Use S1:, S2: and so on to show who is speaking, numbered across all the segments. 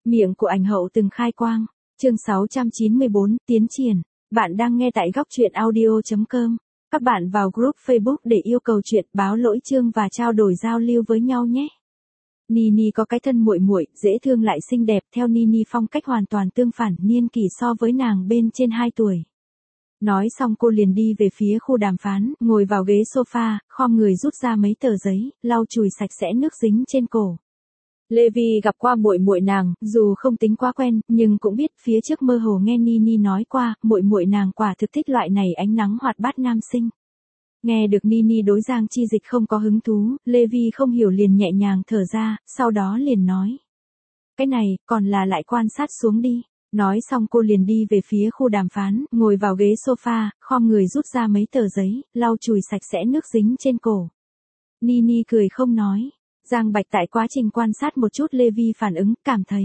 S1: Miệng của ảnh hậu từng khai quang. Chương 694, tiến triển. Bạn đang nghe tại góc truyện audio.com. Các bạn vào group Facebook để yêu cầu chuyện, báo lỗi chương và trao đổi giao lưu với nhau nhé. Nini có cái thân muội muội, dễ thương lại xinh đẹp, theo Nini phong cách hoàn toàn tương phản niên kỷ so với nàng bên trên 2 tuổi. Nói xong cô liền đi về phía khu đàm phán, ngồi vào ghế sofa, khom người rút ra mấy tờ giấy, lau chùi sạch sẽ nước dính trên cổ. Levi gặp qua muội muội nàng, dù không tính quá quen, nhưng cũng biết phía trước mơ hồ nghe Nini nói qua, muội muội nàng quả thực thích loại này ánh nắng hoạt bát nam sinh. Nghe được Nini đối Giang Chi Dịch không có hứng thú, Levi không hiểu liền nhẹ nhàng thở ra, sau đó liền nói. Cái này, còn là lại quan sát xuống đi. Nói xong cô liền đi về phía khu đàm phán, ngồi vào ghế sofa, khom người rút ra mấy tờ giấy, lau chùi sạch sẽ nước dính trên cổ. Nini cười không nói. Giang Bạch tại quá trình quan sát một chút Levi phản ứng, cảm thấy.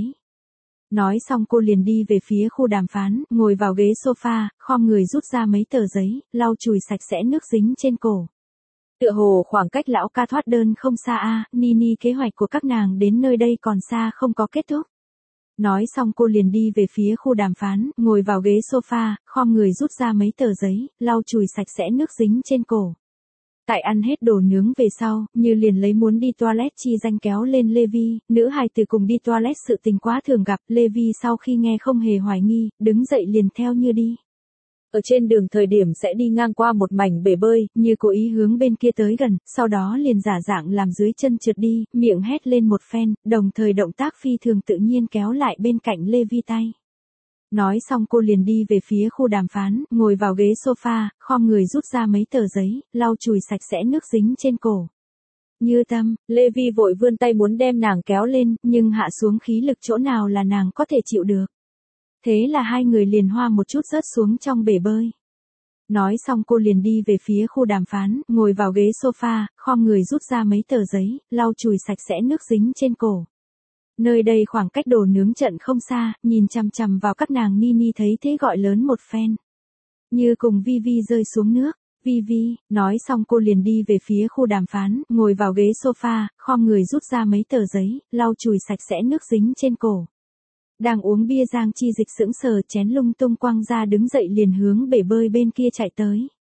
S1: Nói xong cô liền đi về phía khu đàm phán, ngồi vào ghế sofa, khom người rút ra mấy tờ giấy, lau chùi sạch sẽ nước dính trên cổ. Tựa hồ khoảng cách lão ca thoát đơn không xa Nini kế hoạch của các nàng đến nơi đây còn xa không có kết thúc. Nói xong cô liền đi về phía khu đàm phán, ngồi vào ghế sofa, khom người rút ra mấy tờ giấy, lau chùi sạch sẽ nước dính trên cổ. Tại ăn hết đồ nướng về sau, như liền lấy muốn đi toilet chi danh kéo lên Levi, nữ hài tử cùng đi toilet sự tình quá thường gặp, Levi sau khi nghe không hề hoài nghi, đứng dậy liền theo như đi. Ở trên đường thời điểm sẽ đi ngang qua một mảnh bể bơi, như cố ý hướng bên kia tới gần, sau đó liền giả dạng làm dưới chân trượt đi, miệng hét lên một phen, đồng thời động tác phi thường tự nhiên kéo lại bên cạnh Levi tay. Nói xong cô liền đi về phía khu đàm phán, ngồi vào ghế sofa, khom người rút ra mấy tờ giấy, lau chùi sạch sẽ nước dính trên cổ. Như tâm, Levi vội vươn tay muốn đem nàng kéo lên, nhưng hạ xuống khí lực chỗ nào là nàng có thể chịu được. Thế là hai người liền hoa một chút rớt xuống trong bể bơi. Nói xong cô liền đi về phía khu đàm phán, ngồi vào ghế sofa, khom người rút ra mấy tờ giấy, lau chùi sạch sẽ nước dính trên cổ. Nơi đây khoảng cách đồ nướng trận không xa, nhìn chằm chằm vào các nàng Nini thấy thế gọi lớn một phen. Như cùng Vivi rơi xuống nước. Vivi, nói xong cô liền đi về phía khu đàm phán, ngồi vào ghế sofa, khom người rút ra mấy tờ giấy, lau chùi sạch sẽ nước dính trên cổ. Đang uống bia Giang Chi Dịch sững sờ chén lung tung quăng ra đứng dậy liền hướng bể bơi bên kia chạy tới.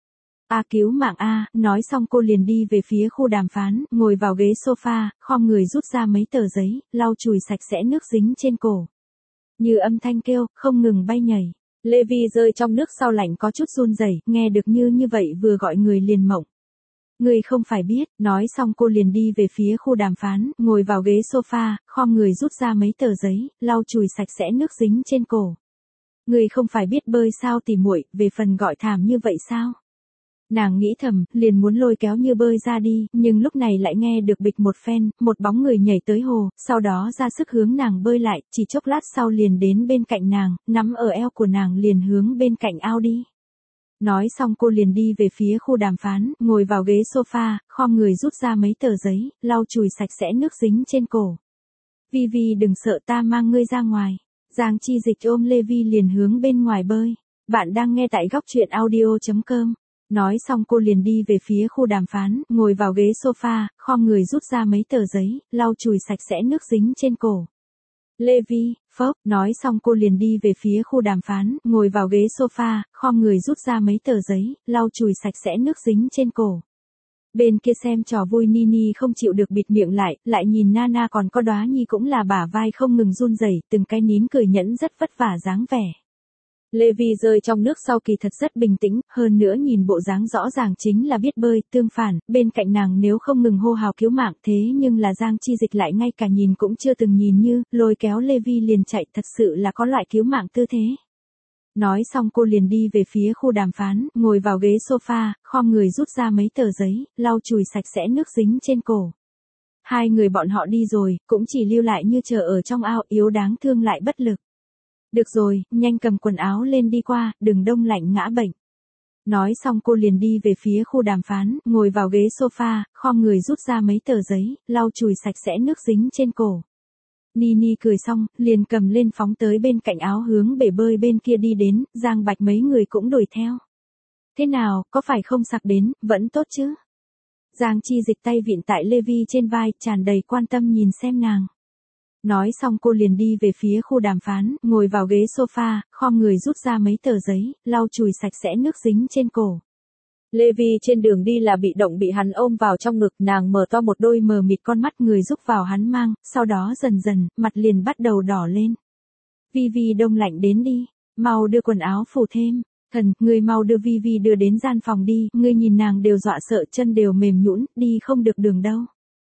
S1: Cứu mạng nói xong cô liền đi về phía khu đàm phán, ngồi vào ghế sofa, khom người rút ra mấy tờ giấy, lau chùi sạch sẽ nước dính trên cổ. Như âm thanh kêu, không ngừng bay nhảy. Levi rơi trong nước sau lạnh có chút run rẩy, nghe được như vậy vừa gọi người liền mộng. Người không phải biết, nói xong cô liền đi về phía khu đàm phán, ngồi vào ghế sofa, khom người rút ra mấy tờ giấy, lau chùi sạch sẽ nước dính trên cổ. Người không phải biết bơi sao tỉ muội, về phần gọi thảm như vậy sao? Nàng nghĩ thầm, liền muốn lôi kéo Như bơi ra đi, nhưng lúc này lại nghe được bịch một phen, một bóng người nhảy tới hồ, sau đó ra sức hướng nàng bơi lại, chỉ chốc lát sau liền đến bên cạnh nàng, nắm ở eo của nàng liền hướng bên cạnh ao đi. Nói xong cô liền đi về phía khu đàm phán, ngồi vào ghế sofa, khom người rút ra mấy tờ giấy, lau chùi sạch sẽ nước dính trên cổ. Vivi đừng sợ, ta mang ngươi ra ngoài. Giang Chi Dịch ôm Levi liền hướng bên ngoài bơi. Bạn đang nghe tại góc truyện audio.com. Nói xong cô liền đi về phía khu đàm phán, ngồi vào ghế sofa, khom người rút ra mấy tờ giấy, lau chùi sạch sẽ nước dính trên cổ. Levi, phốc, nói xong cô liền đi về phía khu đàm phán, ngồi vào ghế sofa, khom người rút ra mấy tờ giấy, lau chùi sạch sẽ nước dính trên cổ. Bên kia xem trò vui Nini không chịu được bịt miệng lại nhìn Nana còn có Đóa Nhi cũng là bả vai không ngừng run rẩy, từng cái nín cười nhẫn rất vất vả dáng vẻ. Levi rơi trong nước sau kỳ thật rất bình tĩnh, hơn nữa nhìn bộ dáng rõ ràng chính là biết bơi, tương phản, bên cạnh nàng nếu không ngừng hô hào cứu mạng thế nhưng là Giang Chi Dịch lại ngay cả nhìn cũng chưa từng nhìn như, lôi kéo Levi liền chạy thật sự là có loại cứu mạng tư thế. Nói xong cô liền đi về phía khu đàm phán, ngồi vào ghế sofa, khom người rút ra mấy tờ giấy, lau chùi sạch sẽ nước dính trên cổ. Hai người bọn họ đi rồi, cũng chỉ lưu lại Như chờ ở trong ao yếu đáng thương lại bất lực. Được rồi, nhanh cầm quần áo lên đi qua, đừng đông lạnh ngã bệnh. Nói xong cô liền đi về phía khu đàm phán, ngồi vào ghế sofa, khom người rút ra mấy tờ giấy, lau chùi sạch sẽ nước dính trên cổ. Nini cười xong, liền cầm lên phóng tới bên cạnh áo hướng bể bơi bên kia đi đến, Giang Bạch mấy người cũng đuổi theo. Thế nào, có phải không sặc đến, vẫn tốt chứ? Giang Chi Dịch tay vịn tại Levi trên vai, tràn đầy quan tâm nhìn xem nàng. Nói xong cô liền đi về phía khu đàm phán, ngồi vào ghế sofa, khom người rút ra mấy tờ giấy, lau chùi sạch sẽ nước dính trên cổ. Levi trên đường đi là bị động bị hắn ôm vào trong ngực, nàng mở to một đôi mờ mịt con mắt, người rúc vào hắn mang, sau đó dần dần, mặt liền bắt đầu đỏ lên. Vivi đông lạnh đến đi, mau đưa quần áo phủ thêm. Thần, ngươi mau đưa Vivi đưa đến gian phòng đi, ngươi nhìn nàng đều dọa sợ, chân đều mềm nhũn, đi không được đường đâu.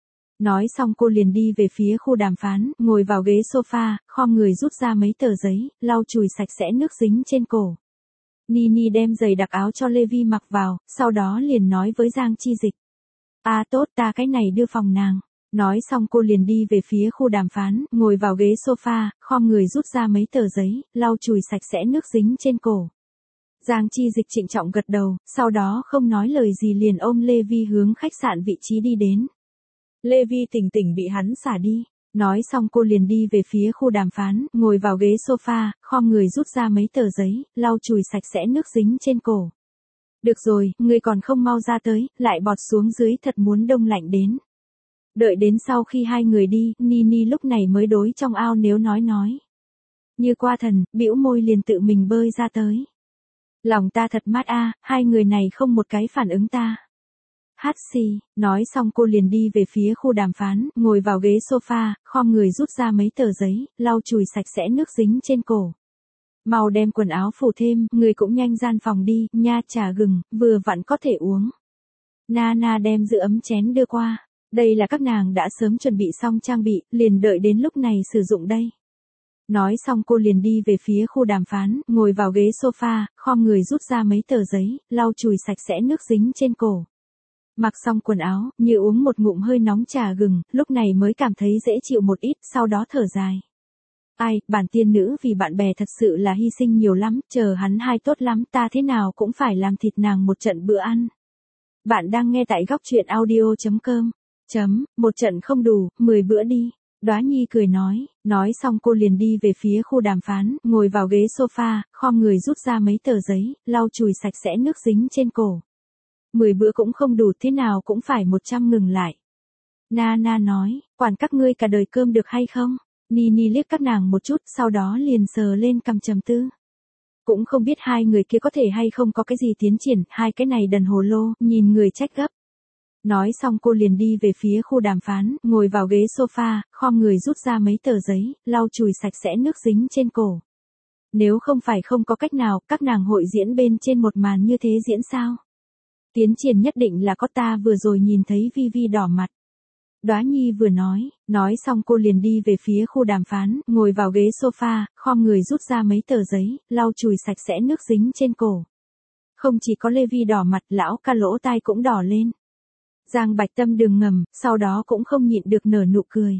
S1: Nói xong cô liền đi về phía khu đàm phán, ngồi vào ghế sofa, khom người rút ra mấy tờ giấy, lau chùi sạch sẽ nước dính trên cổ. Nini đem giày đặc áo cho Levi mặc vào, sau đó liền nói với Giang Chi Dịch. Tốt, ta cái này đưa phòng nàng. Nói xong cô liền đi về phía khu đàm phán, ngồi vào ghế sofa, khom người rút ra mấy tờ giấy, lau chùi sạch sẽ nước dính trên cổ. Giang Chi Dịch trịnh trọng gật đầu, sau đó không nói lời gì liền ôm Levi hướng khách sạn vị trí đi đến. Levi tỉnh tỉnh bị hắn xả đi. Nói xong cô liền đi về phía khu đàm phán, ngồi vào ghế sofa, khom người rút ra mấy tờ giấy, lau chùi sạch sẽ nước dính trên cổ. Được rồi, người còn không mau ra tới, lại bọt xuống dưới, thật muốn đông lạnh đến. Đợi đến sau khi hai người đi, Nini lúc này mới đối trong ao nếu nói. Như qua thần, bĩu môi liền tự mình bơi ra tới. Lòng ta thật mát hai người này không một cái phản ứng ta. Hát xì, nói xong cô liền đi về phía khu đàm phán, ngồi vào ghế sofa, khom người rút ra mấy tờ giấy, lau chùi sạch sẽ nước dính trên cổ. Mau đem quần áo phủ thêm, người cũng nhanh gian phòng đi, nha, trà gừng, vừa vặn có thể uống. Nana đem giữ ấm chén đưa qua, đây là các nàng đã sớm chuẩn bị xong trang bị, liền đợi đến lúc này sử dụng đây. Nói xong cô liền đi về phía khu đàm phán, ngồi vào ghế sofa, khom người rút ra mấy tờ giấy, lau chùi sạch sẽ nước dính trên cổ. Mặc xong quần áo, như uống một ngụm hơi nóng trà gừng, lúc này mới cảm thấy dễ chịu một ít, sau đó thở dài. Bản tiên nữ vì bạn bè thật sự là hy sinh nhiều lắm, chờ hắn hai tốt lắm, ta thế nào cũng phải làm thịt nàng một trận bữa ăn. Bạn đang nghe tại góc truyện audio.com. Một trận không đủ, 10 bữa đi. Đóa Nhi cười nói xong cô liền đi về phía khu đàm phán, ngồi vào ghế sofa, khom người rút ra mấy tờ giấy, lau chùi sạch sẽ nước dính trên cổ. 10 bữa cũng không đủ, thế nào cũng phải 100 ngừng lại. Nana nói, quản các ngươi cả đời cơm được hay không? Nini liếc các nàng một chút, sau đó liền sờ lên cằm trầm tư. Cũng không biết hai người kia có thể hay không có cái gì tiến triển, hai cái này đần hồ lô, nhìn người trách gấp. Nói xong cô liền đi về phía khu đàm phán, ngồi vào ghế sofa, khom người rút ra mấy tờ giấy, lau chùi sạch sẽ nước dính trên cổ. Nếu không phải không có cách nào, các nàng hội diễn bên trên một màn như thế diễn sao? Tiến triển nhất định là có, ta vừa rồi nhìn thấy Vivi đỏ mặt. Đóa Nhi vừa nói xong cô liền đi về phía khu đàm phán, ngồi vào ghế sofa, khom người rút ra mấy tờ giấy, lau chùi sạch sẽ nước dính trên cổ. Không chỉ có Levi đỏ mặt, lão ca lỗ tai cũng đỏ lên. Giang Bạch Tâm đường ngầm, sau đó cũng không nhịn được nở nụ cười.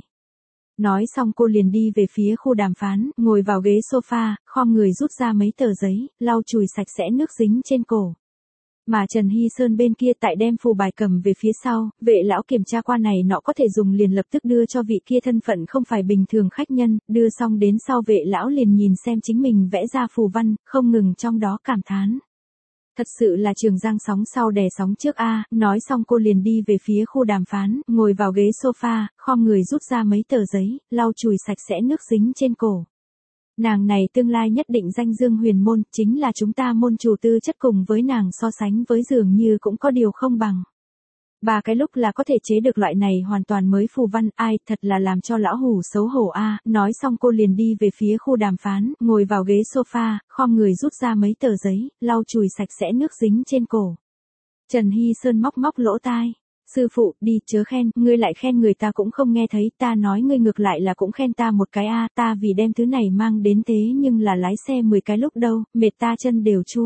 S1: Nói xong cô liền đi về phía khu đàm phán, ngồi vào ghế sofa, khom người rút ra mấy tờ giấy, lau chùi sạch sẽ nước dính trên cổ. Mà Trần Hy Sơn bên kia tại đem phù bài cầm về phía sau, vệ lão kiểm tra qua này nọ có thể dùng liền lập tức đưa cho vị kia thân phận không phải bình thường khách nhân, đưa xong đến sau vệ lão liền nhìn xem chính mình vẽ ra phù văn, không ngừng trong đó cảm thán. Thật sự là Trường Giang sóng sau đè sóng trước nói xong cô liền đi về phía khu đàm phán, ngồi vào ghế sofa, khom người rút ra mấy tờ giấy, lau chùi sạch sẽ nước dính trên cổ. Nàng này tương lai nhất định danh dương huyền môn, chính là chúng ta môn chủ tư chất cùng với nàng so sánh với dường như cũng có điều không bằng. Bà cái lúc là có thể chế được loại này hoàn toàn mới phù văn, thật là làm cho lão hủ xấu hổ nói xong cô liền đi về phía khu đàm phán, ngồi vào ghế sofa, khom người rút ra mấy tờ giấy, lau chùi sạch sẽ nước dính trên cổ. Trần Hy Sơn móc lỗ tai. Sư phụ, đi, chớ khen, ngươi lại khen người ta cũng không nghe thấy, ta nói ngươi ngược lại là cũng khen ta một cái ta vì đem thứ này mang đến thế nhưng là lái xe 10 cái lúc đâu, mệt ta chân đều chua.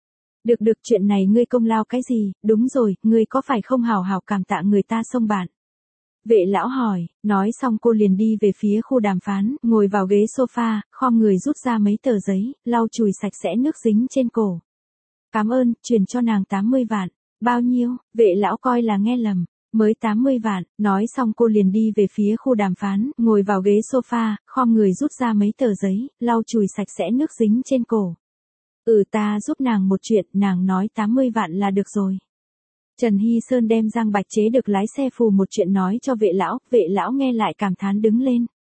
S1: Được, chuyện này ngươi công lao cái gì, đúng rồi, ngươi có phải không hào hào cảm tạ người ta xông bạn? Vệ lão hỏi, nói xong cô liền đi về phía khu đàm phán, ngồi vào ghế sofa, khom người rút ra mấy tờ giấy, lau chùi sạch sẽ nước dính trên cổ. Cảm ơn, truyền cho nàng 80 vạn. Bao nhiêu? Vệ lão coi là nghe lầm. Mới 80 vạn, nói xong cô liền đi về phía khu đàm phán, ngồi vào ghế sofa, khom người rút ra mấy tờ giấy, lau chùi sạch sẽ nước dính trên cổ. Ta giúp nàng một chuyện, nàng nói 80 vạn là được rồi. Trần Hy Sơn đem Giang Bạch chế được lái xe phù một chuyện nói cho vệ lão nghe lại cảm thán đứng lên.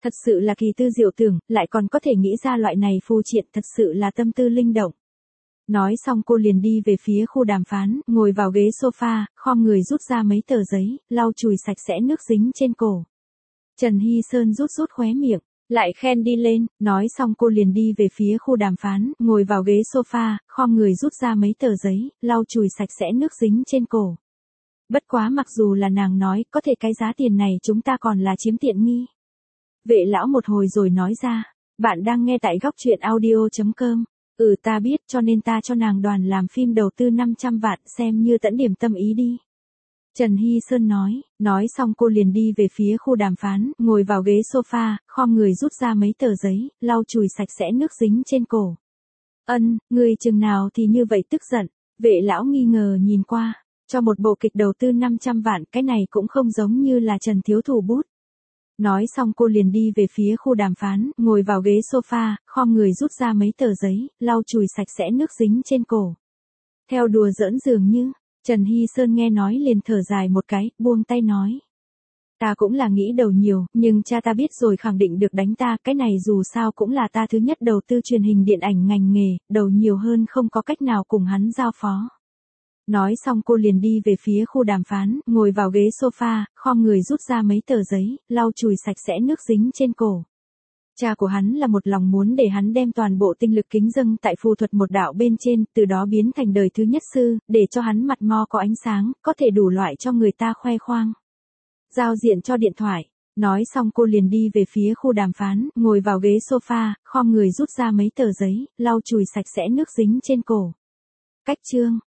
S1: Thật sự là kỳ tư diệu tưởng, lại còn có thể nghĩ ra loại này phù triện, thật sự là tâm tư linh động. Nói xong cô liền đi về phía khu đàm phán, ngồi vào ghế sofa, khom người rút ra mấy tờ giấy, lau chùi sạch sẽ nước dính trên cổ. Trần Hy Sơn rút khóe miệng, lại khen đi lên, nói xong cô liền đi về phía khu đàm phán, ngồi vào ghế sofa, khom người rút ra mấy tờ giấy, lau chùi sạch sẽ nước dính trên cổ. Bất quá mặc dù là nàng nói, có thể cái giá tiền này chúng ta còn là chiếm tiện nghi. Vệ lão một hồi rồi nói ra, bạn đang nghe tại góc truyện audio.com. Ta biết, cho nên ta cho nàng đoàn làm phim đầu tư 500 vạn, xem như tẫn điểm tâm ý đi. Trần Hy Sơn nói xong cô liền đi về phía khu đàm phán, ngồi vào ghế sofa, khom người rút ra mấy tờ giấy, lau chùi sạch sẽ nước dính trên cổ. Người chừng nào thì như vậy tức giận, vệ lão nghi ngờ nhìn qua, cho một bộ kịch đầu tư 500 vạn, cái này cũng không giống như là Trần thiếu thủ bút. Nói xong cô liền đi về phía khu đàm phán, ngồi vào ghế sofa, khom người rút ra mấy tờ giấy, lau chùi sạch sẽ nước dính trên cổ. Theo đùa giỡn dường như, Trần Hy Sơn nghe nói liền thở dài một cái, buông tay nói. Ta cũng là nghĩ đầu nhiều, nhưng cha ta biết rồi khẳng định được đánh ta, cái này dù sao cũng là ta thứ nhất đầu tư truyền hình điện ảnh ngành nghề, đầu nhiều hơn không có cách nào cùng hắn giao phó. Nói xong cô liền đi về phía khu đàm phán, ngồi vào ghế sofa, khom người rút ra mấy tờ giấy, lau chùi sạch sẽ nước dính trên cổ. Cha của hắn là một lòng muốn để hắn đem toàn bộ tinh lực kính dâng tại phù thuật một đạo bên trên, từ đó biến thành đời thứ nhất sư, để cho hắn mặt mo có ánh sáng, có thể đủ loại cho người ta khoe khoang. Giao diện cho điện thoại. Nói xong cô liền đi về phía khu đàm phán, ngồi vào ghế sofa, khom người rút ra mấy tờ giấy, lau chùi sạch sẽ nước dính trên cổ. Cách chương.